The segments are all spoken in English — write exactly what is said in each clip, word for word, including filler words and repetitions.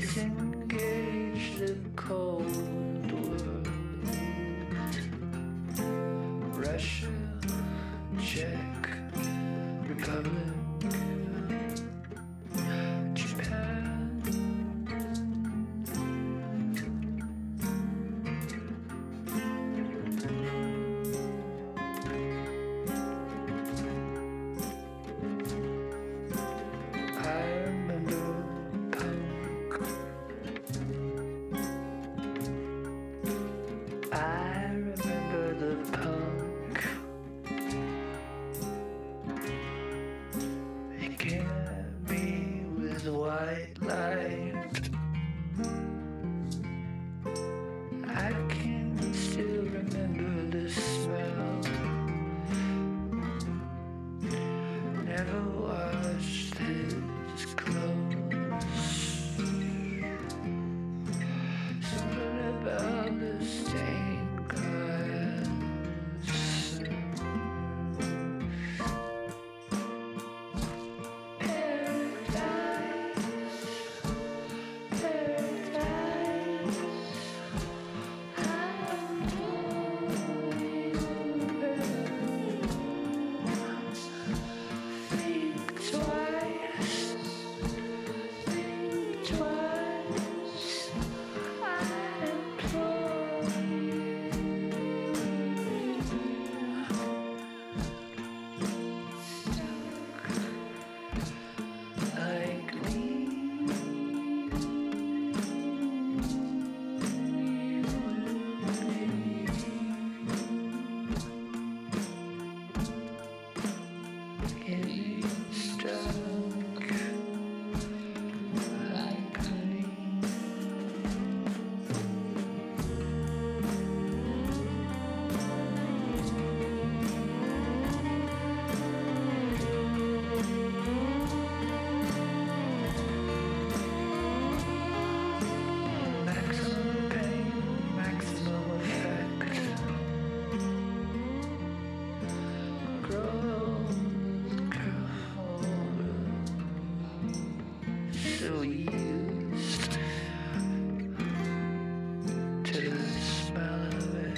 disengage the cold world. Russia, Czech Republic, Japan. I remember punk. I remember the punk. It can't be with white light. I can still remember the smell. Never washed his clothes. Something about the stained glass. Paradise, paradise. I'm going Think twice, think twice. I implore you. Stuck like me. Getting stuck like me. Maximum pain, maximum effect. Growth control. So used to the smell of it.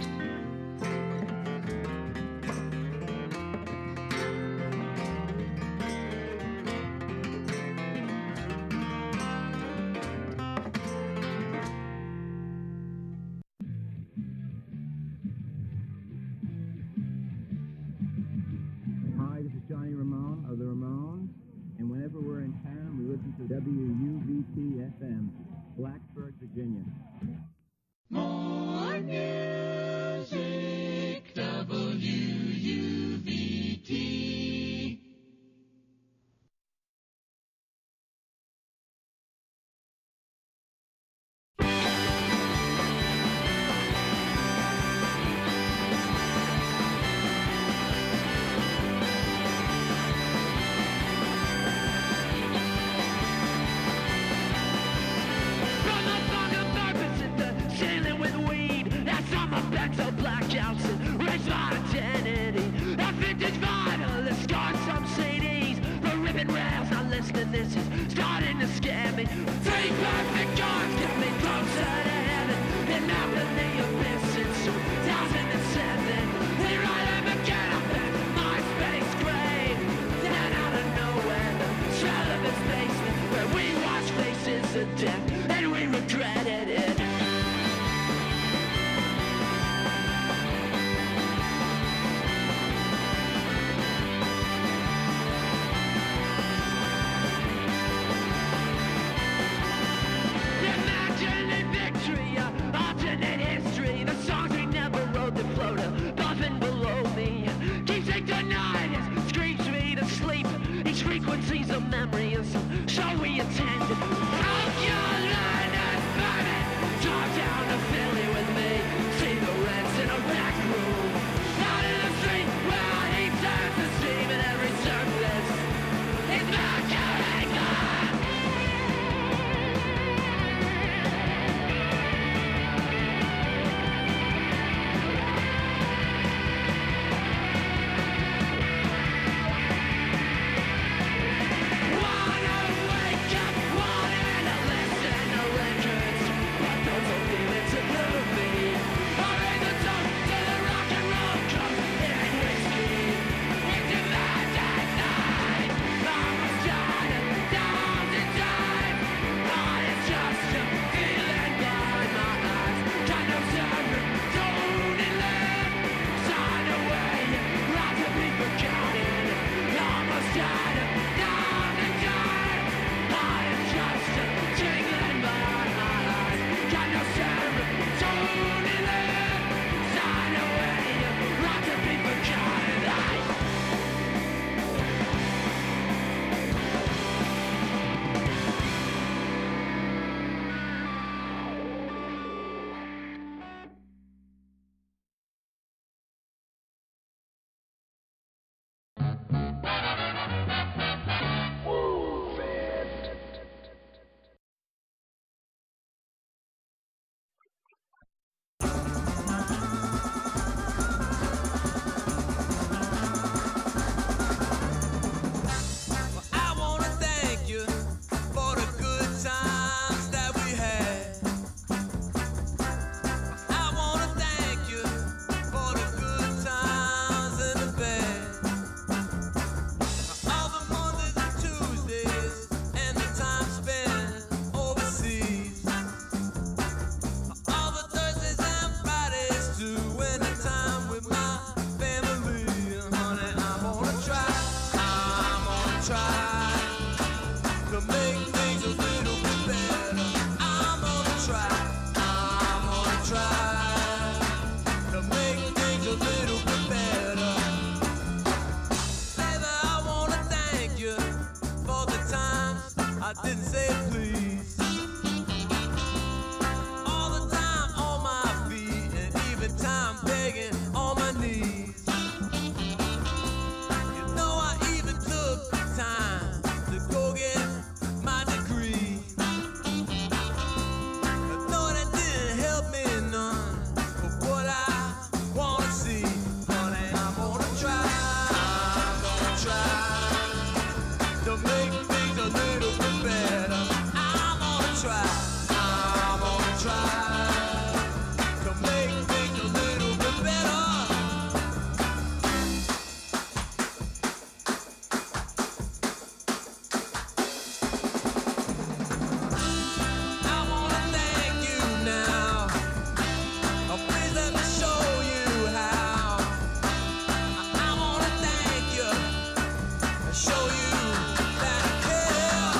Hi, this is Johnny Ramone of the Ramones, and whenever we're in town, we listen to W U V T F M, Blacksburg, Virginia. More music, W U V T. From the fucking purpose at the ceiling with weed. That's on my back, so blackouts and raise my identity. That vintage vinyl, the scars, some C Ds. The ribbon rails, I listen to this is starting to scare me. Three perfect guards get me closer to heaven. And out of the abyss since two thousand seven. Here I am again, I'm in my space grave. Then out of nowhere, the smell of his basement, where we watch faces of death and we regretted it. Imagining victory, uh, alternate history. The songs we never wrote that float above and below me. Keeps it denied, it screams me to sleep. Each frequency's a memory of some show we attended. Calculate and burn it. Drive down to Philly with me. See the rents in a back room. Out in the street where he turns to steam and every surface is back to England. Wanna wake up, wanting to listen. to make things a little bit better. I'm gonna try, I'm gonna try to make things a little bit better. I wanna thank you now. Oh, please let me show you how. I wanna thank you and show you that I care.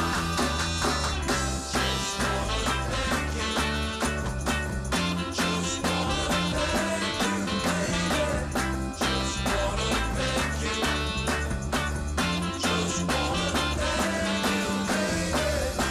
Just wanna thank you. Just wanna thank you, baby. Just wanna thank you. Just wanna thank you, baby.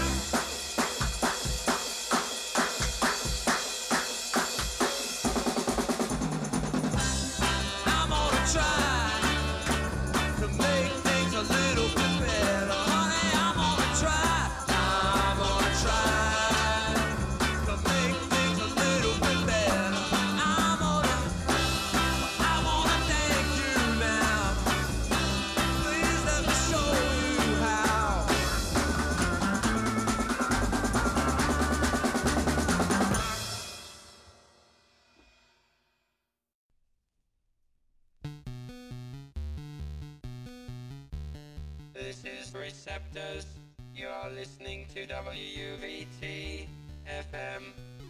I'm gonna try to make things a little bit better. Honey, I'm gonna try. I'm gonna try to make things a little bit better. I'm gonna, I wanna thank you now. Please let me show you how. This is Receptors. You are listening to W U V T F M.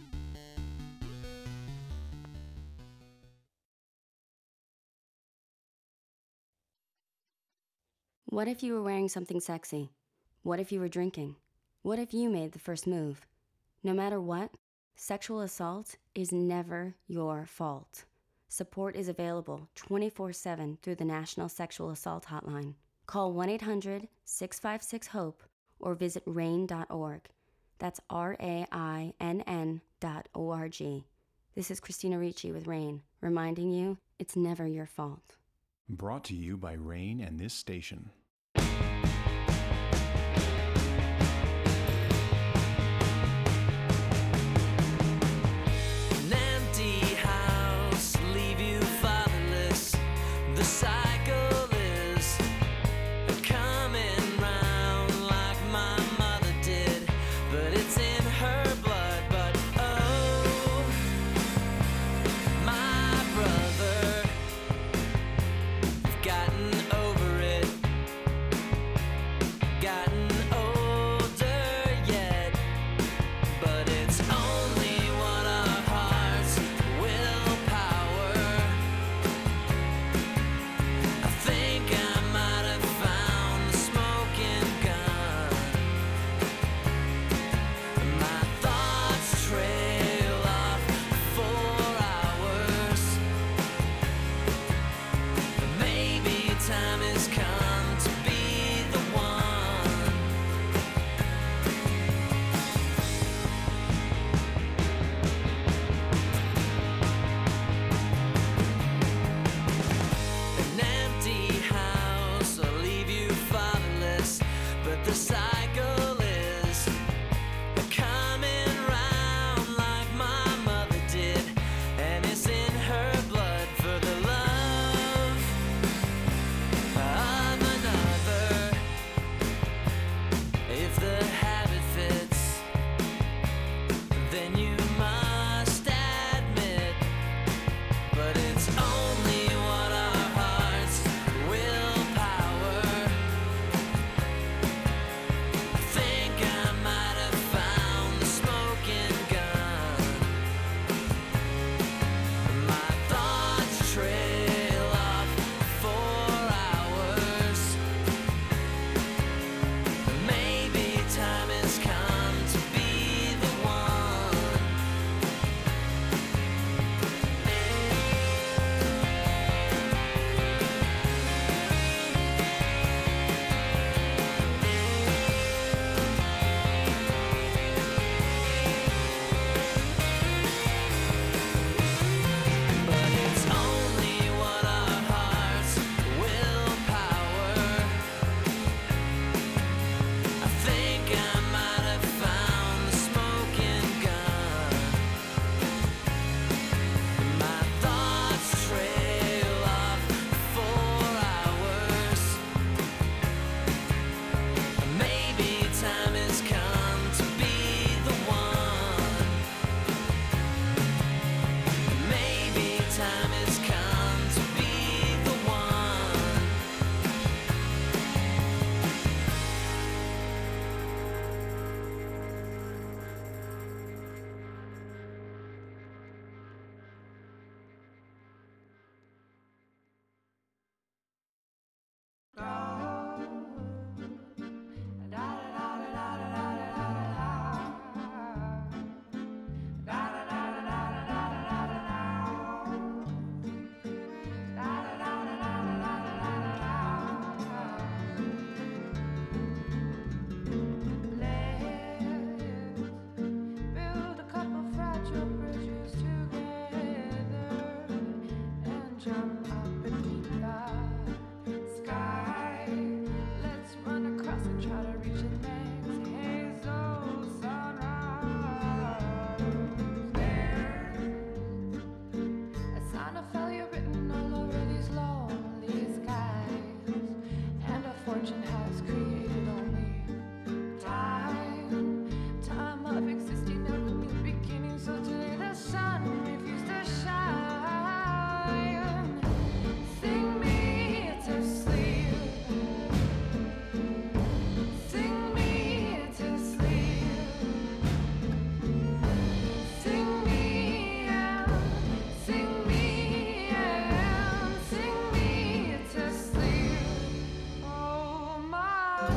What if you were wearing something sexy? What if you were drinking? What if you made the first move? No matter what, sexual assault is never your fault. Support is available twenty-four seven through the National Sexual Assault Hotline. Call one eight hundred, six five six, HOPE or visit rain dot org. That's R A I N N dot O R G. This is Christina Ricci with RAIN, reminding you it's never your fault. Brought to you by Rain and this station. An empty house, leave you fatherless. The cycle is coming round like my mother did, but it's in her blood. But oh, my brother, I've gotten over it. was created only time, time of existing of a new beginning. So today the sun refused to shine. Sing me to sleep, sing me to sleep, sing me and sing me and sing me to sleep. Oh my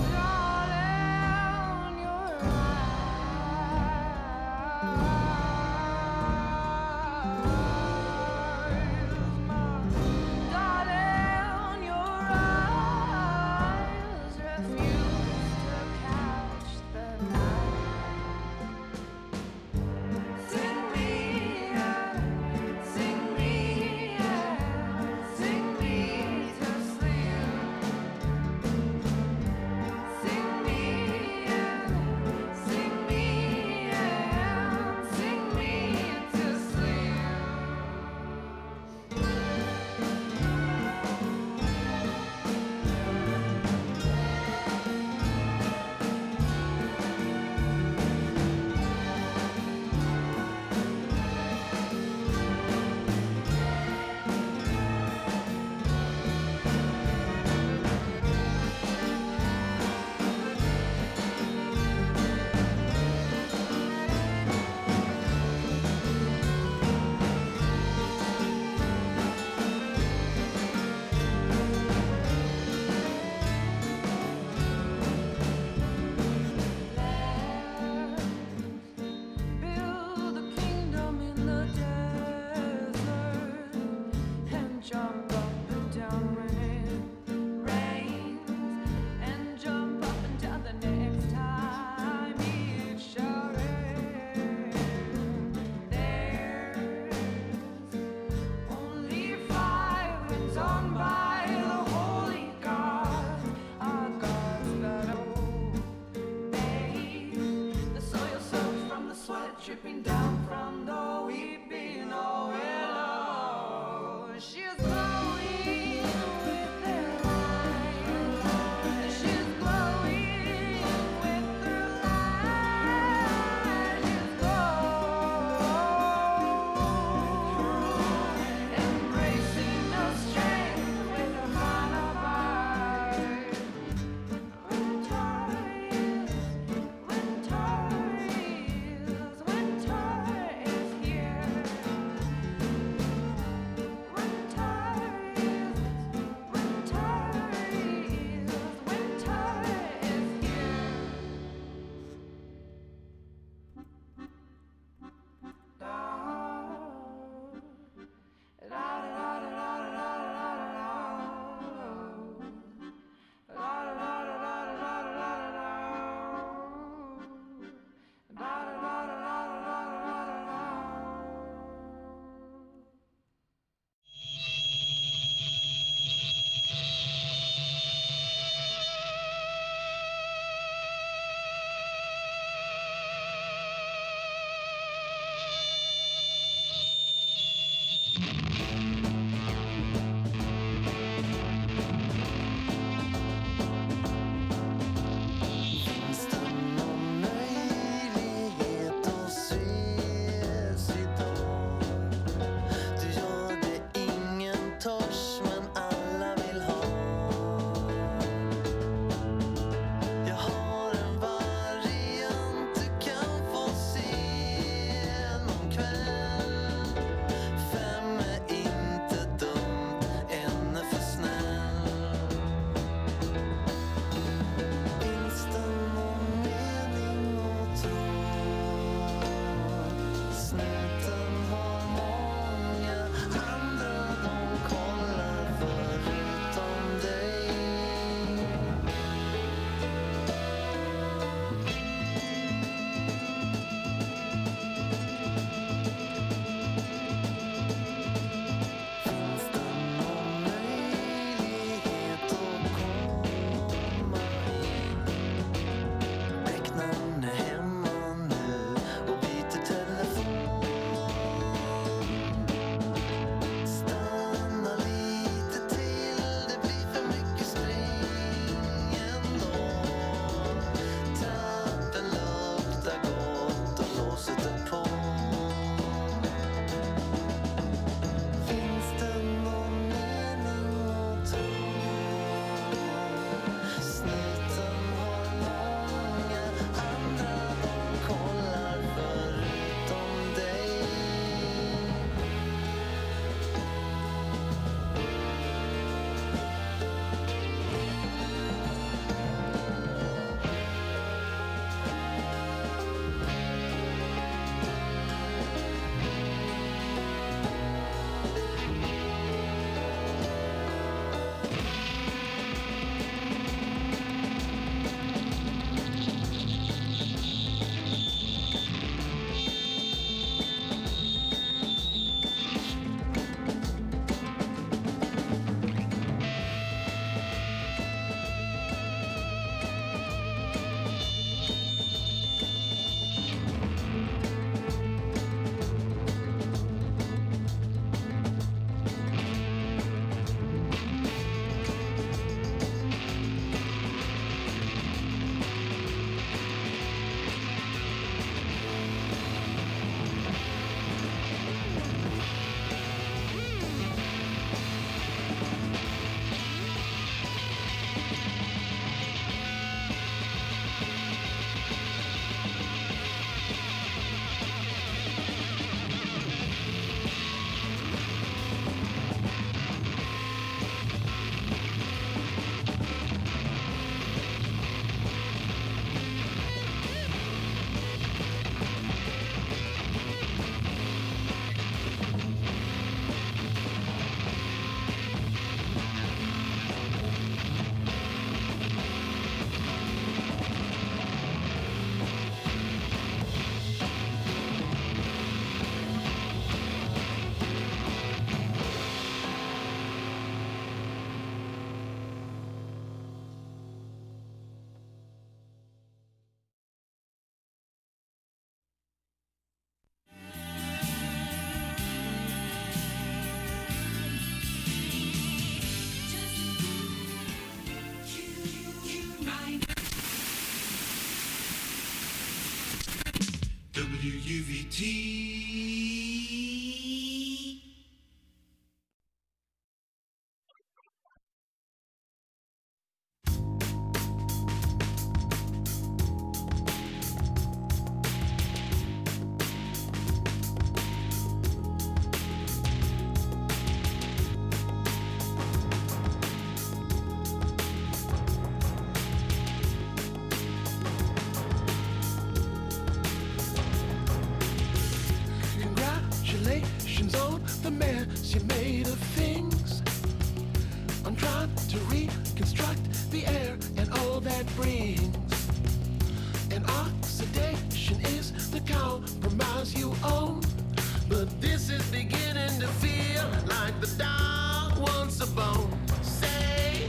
Congratulations on the mess you made of things. I'm trying to reconstruct the air and all that brings. And oxidation is the compromise you own. But this is beginning to feel like the dog wants a bone. Say,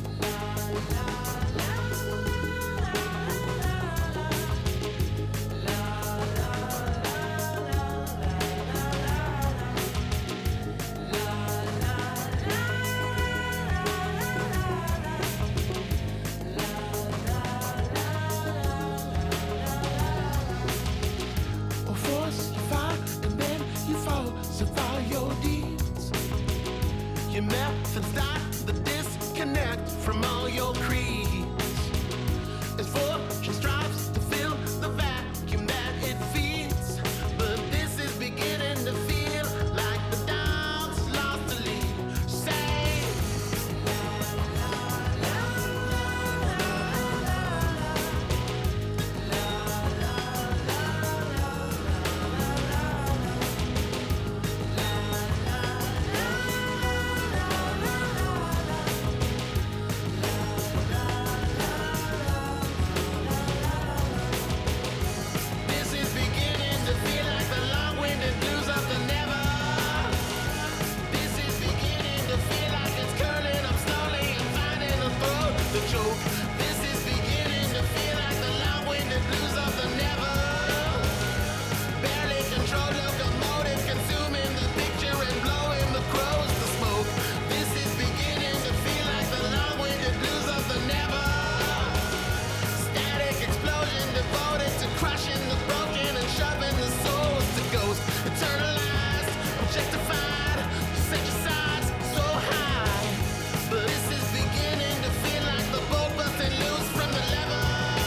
or force you fight and then you falsify your deeds. Your methods start the disconnect from all your creeds. As fortune strives to fill the vacuum that it feeds. But this is beginning to feel like the dog's lost the lead. Say, this is beginning to feel like the long-winded blues of the never. This is beginning to feel like it's curling up slowly and finding a throat to choke. This is beginning to feel like the long-winded blues of the never. Barely controlled locomotive consuming the picture and blowing the crows to smoke. This is beginning to feel like the long-winded blues of the never. Static explosion devoted to crushing the broken and shoving the souls to ghosts. Eternalized, objectified, you set your sights so high. But this is beginning to feel like the boat busting loose from the lever.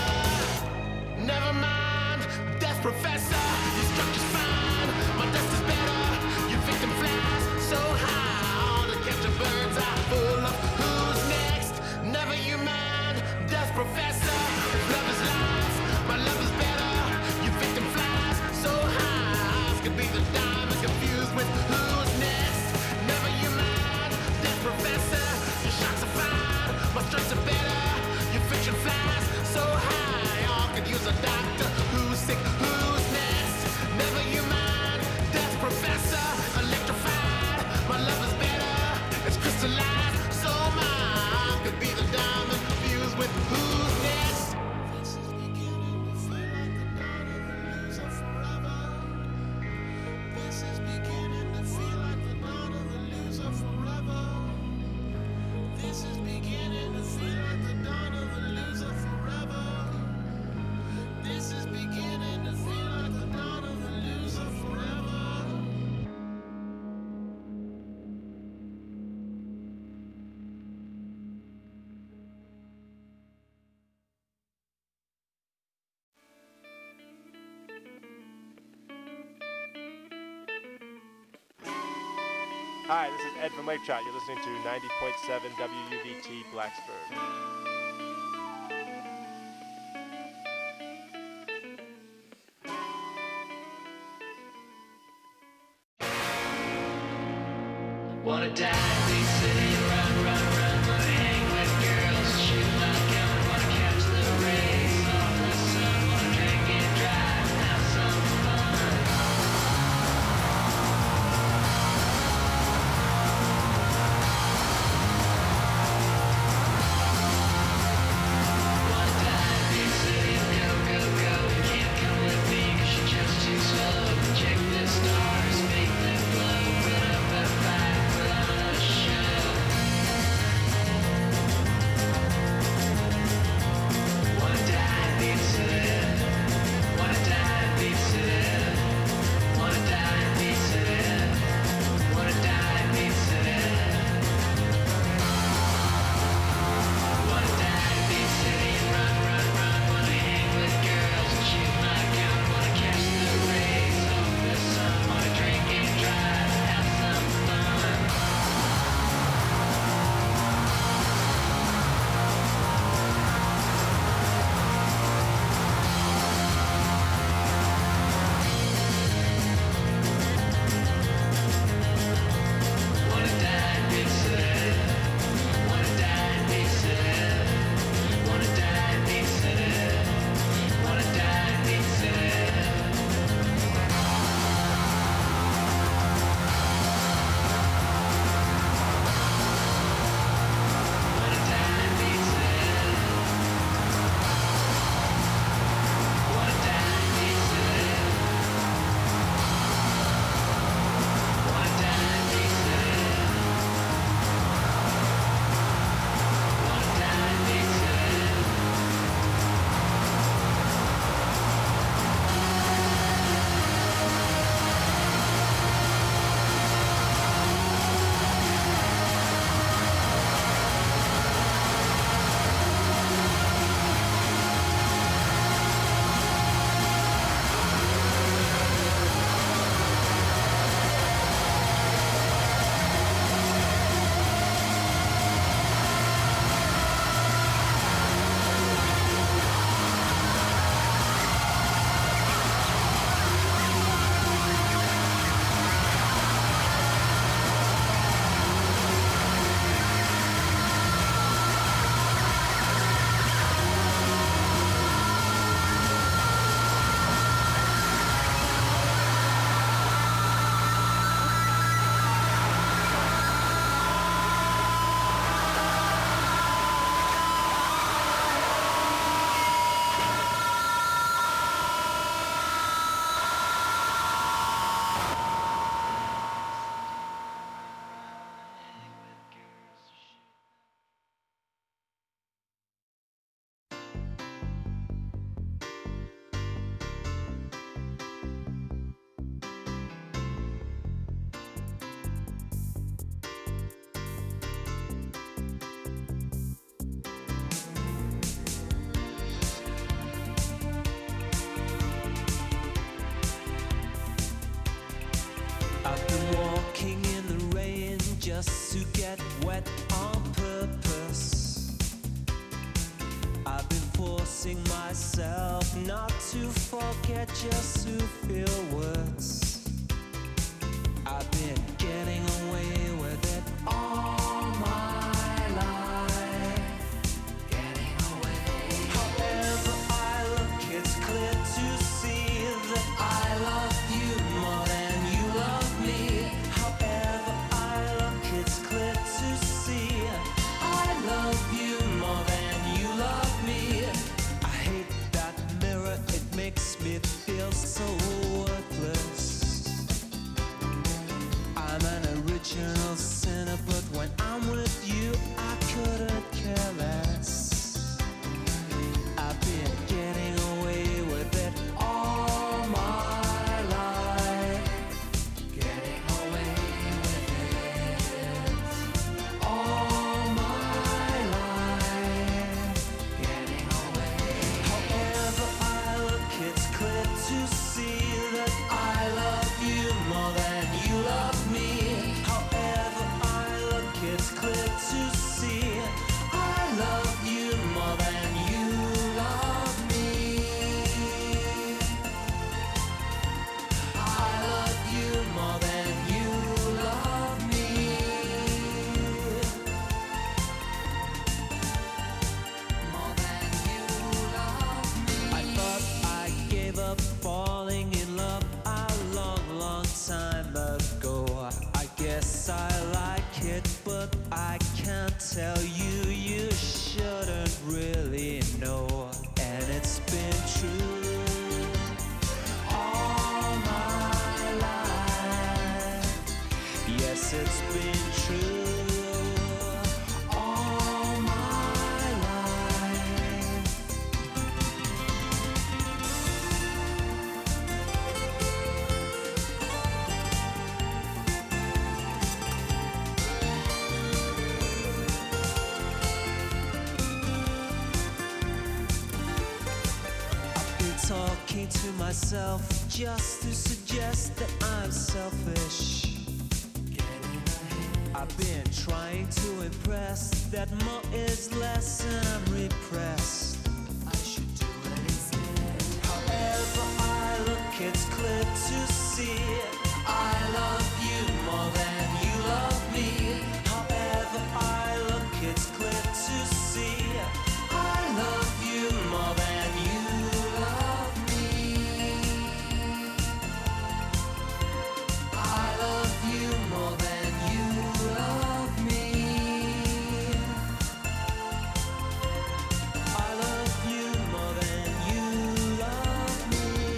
Never mind, death professor, your structure's fine. My dust is better, your victim flies so high. To catch a bird's eye full of who's next. Never you mind, death professor. If love is life, my love is better. Your victim flies so high. Eyes could be the diamond confused with who's next. Never you mind, death professor. Your shots are fine, my strokes are better. Your fiction flies so high. All could use a doctor who's sick, who's next. Never you mind, death professor. Electrified, my love is better. It's crystallized so mine could be the diamond fused with who's next. This is beginning to feel like the dawn of the loser forever. This is beginning to feel like the dawn of the loser forever. This is beginning to feel like the dawn of the loser forever. This is beginning to feel like the dawn of the loser forever. Hi, this is Ed from Lake Trout. You're listening to ninety point seven W U V T Blacksburg. Wanna die, big city, run, run, run, wanna hang with girls, shoot my gun, wanna catch the rays off the sun, wanna drink and drive, have some fun. Wanna die, big city, go, go, go, you can't come with me 'cause you're just too slow. Check the stars, make them glow, put up a fight, put on a show. to get wet on purpose. I've been forcing myself not to forget, just to feel words. I've been getting away with it all my life. Getting away. However I look, it's clear to see that I love you more than you love me. However I look, it's clear to see I love you more than you love me. I hate that mirror, it makes me feel so worthless. I'm an original sinner, but when I'm with you, I couldn't care less. I've been getting away with it all my life. Getting away with it all my life. Getting away. However I look, it's clear to see that I love you more than you love me. However I look, it's clear to see I love you more than you love me. I love you more than you love me. More than you love me. I thought I gave up falling in love a long, long time ago. I guess I like it, but I can't tell you. You shouldn't really know. And it's been true all my life. Yes, it's been true all my life. I've been talking to myself just to suggest that I'm selfish. I've been trying to impress that more is less and I'm repressed. I should do it instead. However I look, it's clear to see I love you more than you love me. However I look, it's clear to see I love you more than you love me. I love you more than you love me. I love you more than you love me.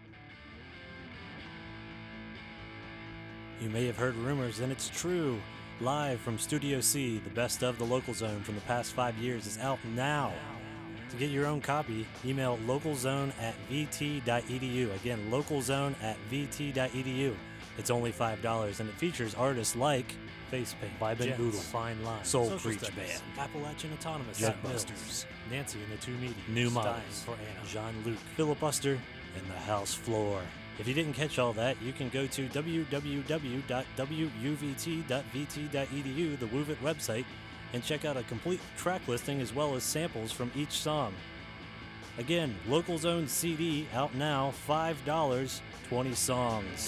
You may have heard rumors, and it's true. Live from Studio C, the best of the Local Zone from the past five years is out now. To get your own copy, email localzone at vt.edu. Again, localzone at vt.edu. It's only five dollars, and it features artists like Facepaint, Vibe and Boodle, Fine Line, Soul Social Creech Studies, Band, Appalachian Autonomous, Jetbusters, Nancy and the Two Meetings, New Stein Models, for Anna, Jean-Luc, Filibuster, and the House Floor. If you didn't catch all that, you can go to w w w dot w u v t dot v t dot e d u, the WUVIT website, and check out a complete track listing as well as samples from each song. Again, Local Zone C D out now, five dollars, twenty songs.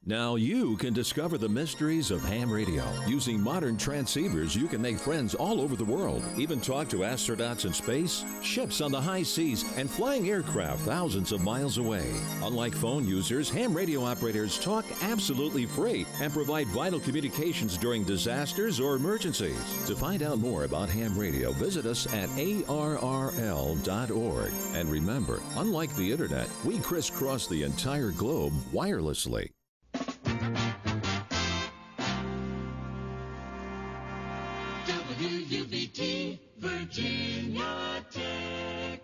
Now you can discover the mysteries of ham radio. Using modern transceivers, you can make friends all over the world, even talk to astronauts in space, ships on the high seas, and flying aircraft thousands of miles away. Unlike phone users, ham radio operators talk absolutely free and provide vital communications during disasters or emergencies. To find out more about ham radio, visit us at A R R L dot org. And remember, unlike the internet, we crisscross the entire globe wirelessly. W U V T Virginia Tech.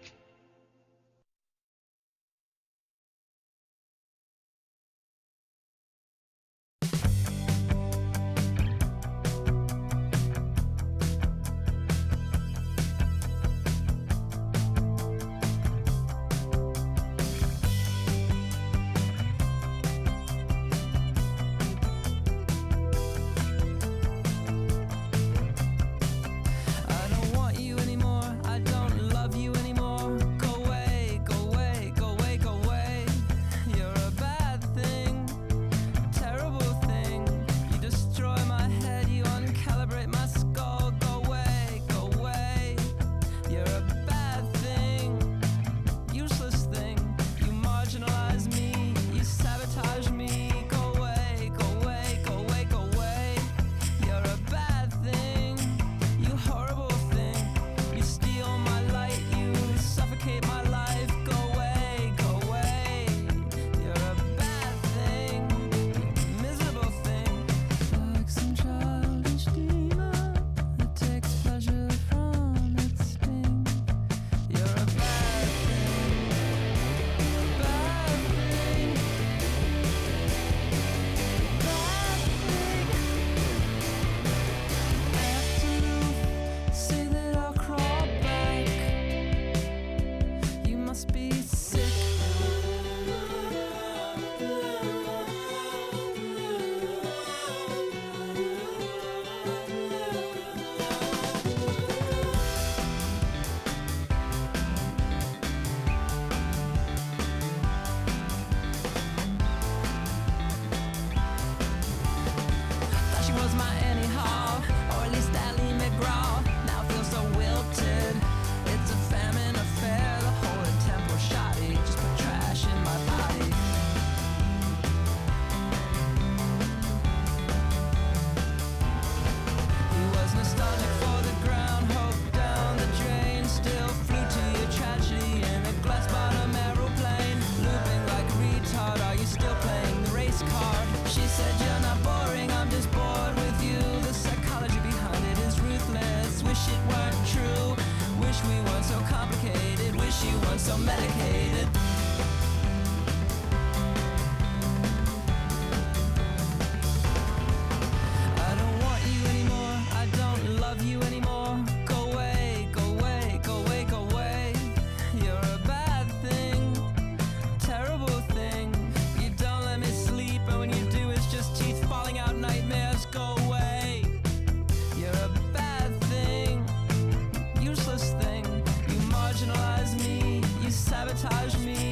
I don't want you anymore. I don't love you anymore. Go away, go away, go away, go away. You're a bad thing, terrible thing. You destroy my head, you uncalibrate my skull. Go away, go away. You're a bad thing, useless thing. You marginalize me, you sabotage me. Go away, go away, go away, go away. You're a bad thing, you horrible thing. You steal my light, you suffocate my life. Go away, go away. You're a bad thing, miserable thing. Like some childish demon that takes pleasure from its sting. You're a bad thing, bad thing, bad thing. After say that I'll crawl back. You must be sick. Thought she was my Annie Hall, or at least Ally McGraw. Now I feel so wilted. It's a famine affair. The whole attempt was shoddy. Just put trash in my body. He was nostalgic for the ground, hope down the drain. Still flew to your tragedy in a glass bottom aeroplane. Looping like a retard, are you still playing the race card? She said you're not boring, I'm just bored with you. The psychology behind it is ruthless. Wish it weren't true. Wish we weren't so complicated. Wish you weren't so medicated. I don't want you anymore. I don't love you anymore. Go away, go away, go away, go away. You're a bad thing, terrible thing. You don't let me sleep, and when you do, it's just teeth falling out, nightmares. Go away. You're a bad thing, useless thing. You marginalize me, you sabotage me.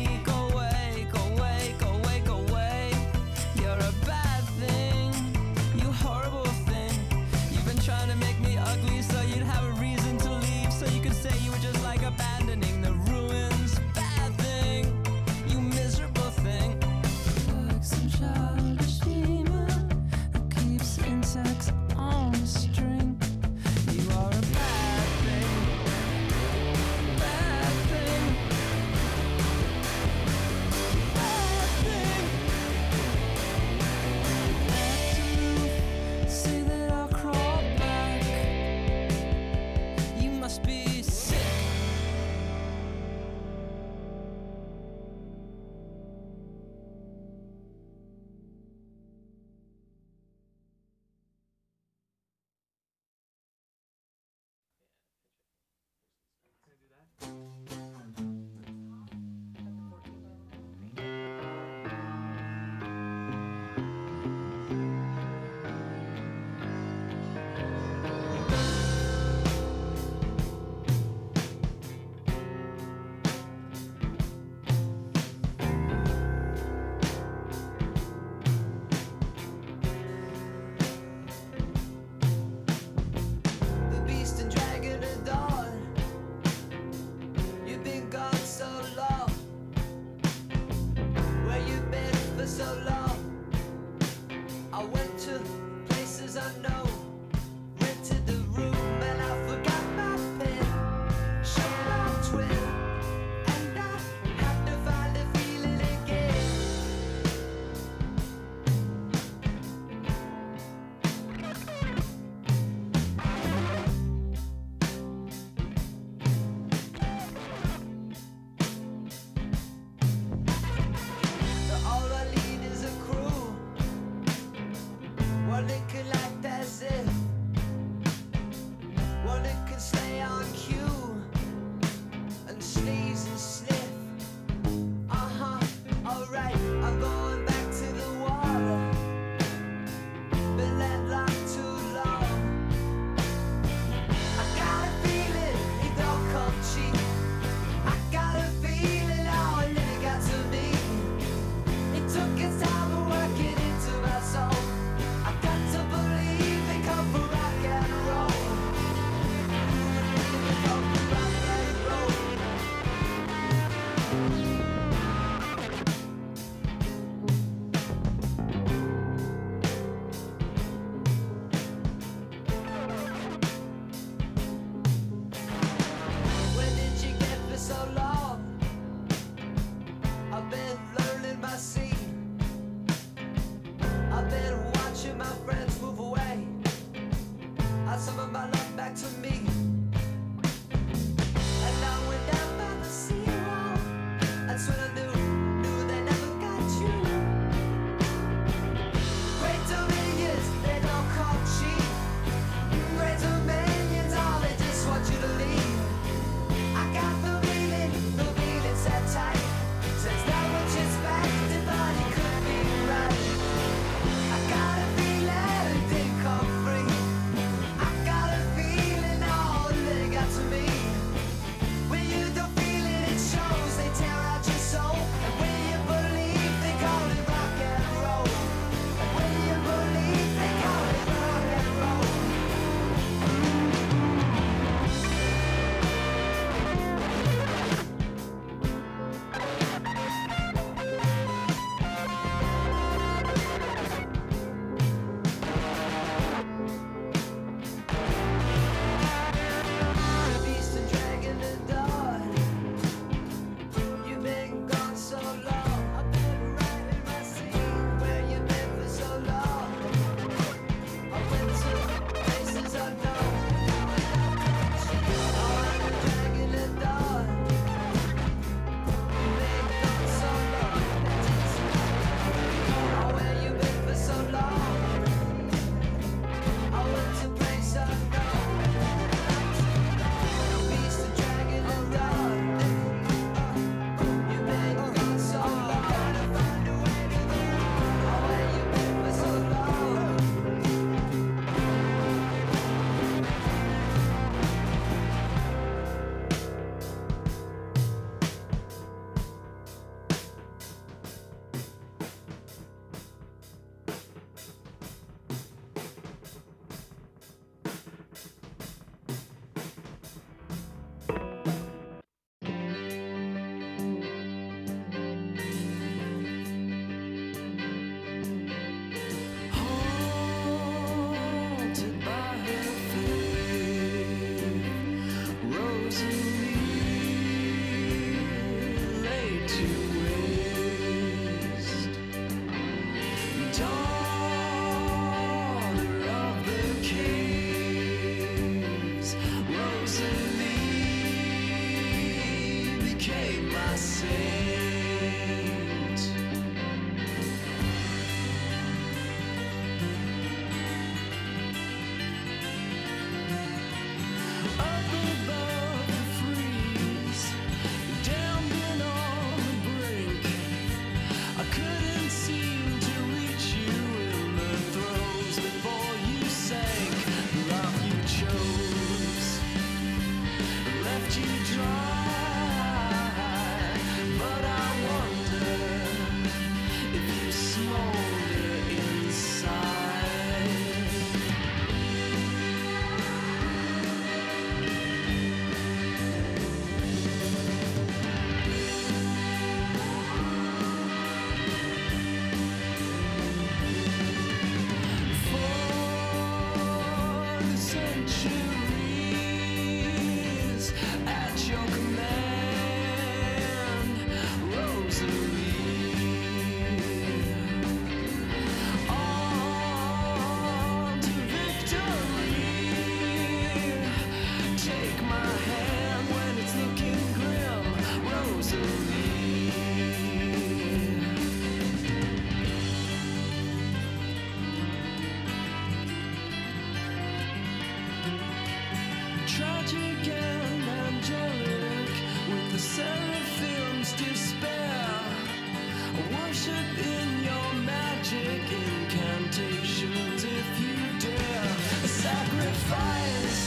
temptations if you dare. A sacrifice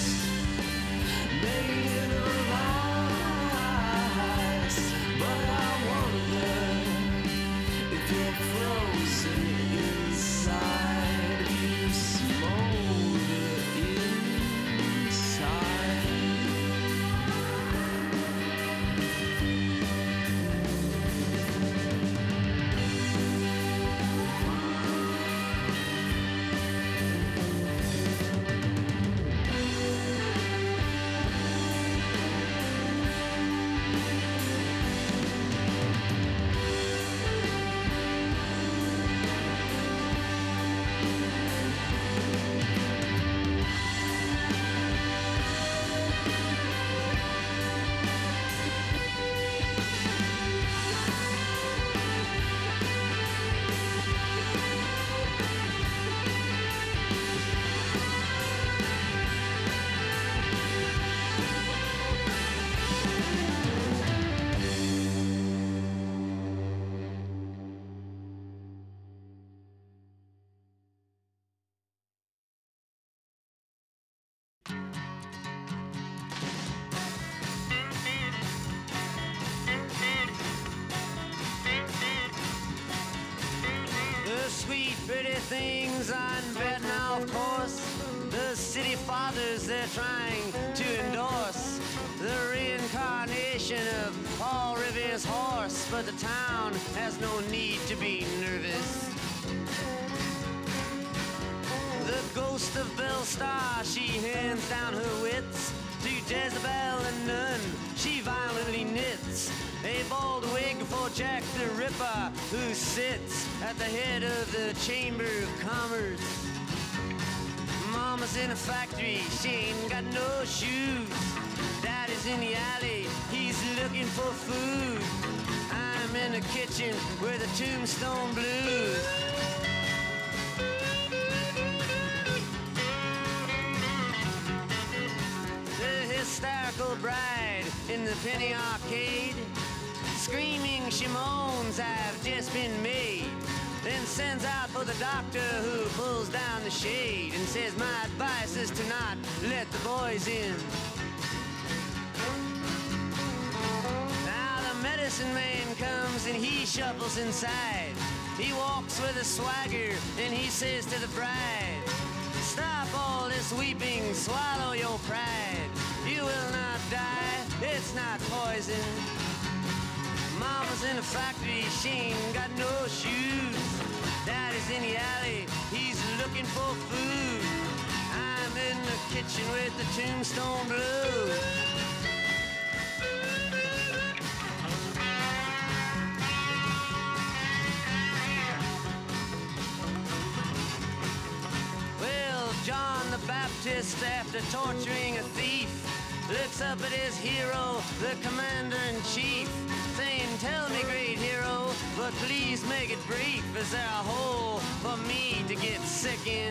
made of ice. But I wonder if you're frozen inside. You smolder inside. The sweet, pretty things on betting off course. The city fathers they're trying to endorse. The reincarnation of Paul Revere's horse. But the town has no need to be nervous. The ghost of Belstar, she hands down her wits to Jezebel and Nun. She violently knits a bald wig for Jack the Ripper, who sits at the head of the Chamber of Commerce. Mama's in a factory, she ain't got no shoes. Daddy's in the alley, he's looking for food. I'm in the kitchen where the Tombstone Blues. The hysterical bride in the penny arcade, screaming she moans, I've just been made. Then sends out for the doctor who pulls down the shade and says, my advice is to not let the boys in. Now the medicine man comes and he shuffles inside. He walks with a swagger and he says to the bride, stop all this weeping, swallow your pride. You will not die, it's not poison. Mama's in a factory, she ain't got no shoes. Daddy's in the alley, he's looking for food. I'm in the kitchen with the Tombstone Blues. Well, John the Baptist, after torturing a thief, looks up at his hero, the commander-in-chief, saying, tell me, great hero, but please make it brief. Is there a hole for me to get sick in?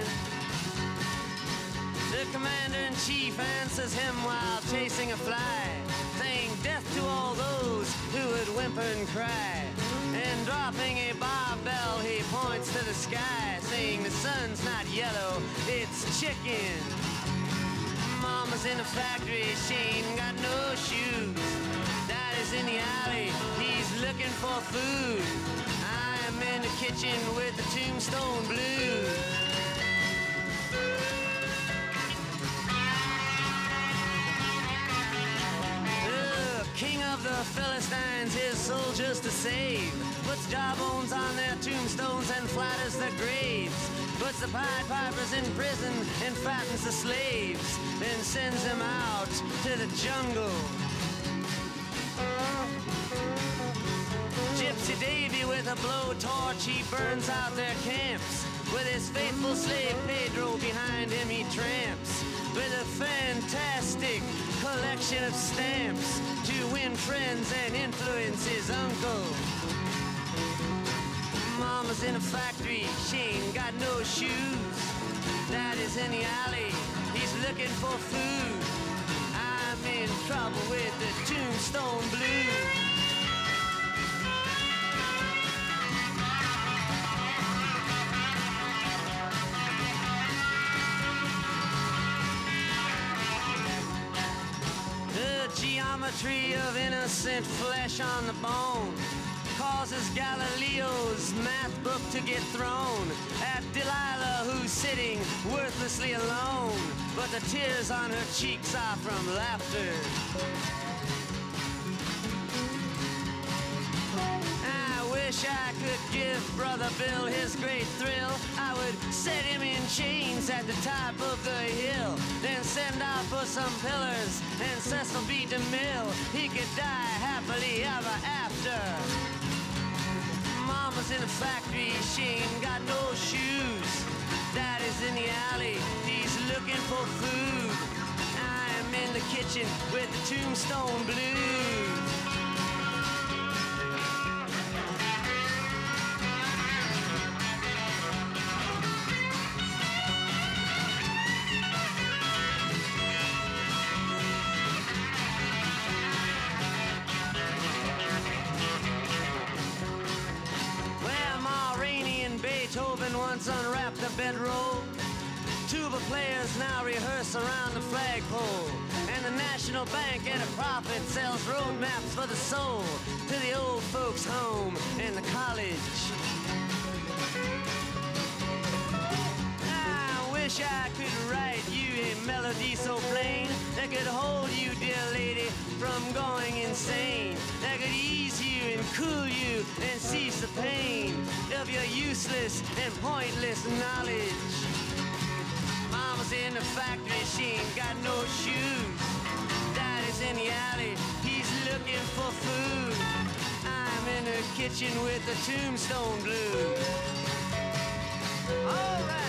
The commander-in-chief answers him while chasing a fly, saying, death to all those who would whimper and cry. And dropping a barbell, he points to the sky, saying, the sun's not yellow, it's chicken. Mama's in a factory, she ain't got no shoes. Daddy's in the alley, he's looking for food. I'm in the kitchen with the Tombstone Blues. The king of the Philistines, his soldiers to save, puts jawbones on their tombstones and flatters their graves. Puts the Pied Pipers in prison and fattens the slaves, then sends them out to the jungle. Gypsy Davy with a blowtorch, he burns out their camps. With his faithful slave Pedro behind him he tramps. With a fantastic collection of stamps to win friends and influence his uncle. Mama's in a factory, she ain't got no shoes. Daddy's in the alley, he's looking for food. I'm in trouble with the Tombstone Blues. Poetry of innocent flesh on the bone causes Galileo's math book to get thrown at Delilah, who's sitting worthlessly alone, but the tears on her cheeks are from laughter. I wish I could give Brother Bill his great thrill. I would set him in chains at the top of the hill, then send out for some pillars and Cecil B. DeMille. He could die happily ever after. Mama's in the factory, she ain't got no shoes. Daddy's in the alley, he's looking for food. I'm in the kitchen with the Tombstone Blues. Beethoven once unwrapped a bedroll. Tuba players now rehearse around the flagpole. And the National Bank at a profit sells road maps for the soul to the old folks' home and the college. I wish I could write you a melody so plain that could hold you, dear lady, from going insane, that could ease you and cool you and cease the pain of your useless and pointless knowledge. Mama's in the factory, she ain't got no shoes. Daddy's in the alley, he's looking for food. I'm in the kitchen with the Tombstone Blues. All right.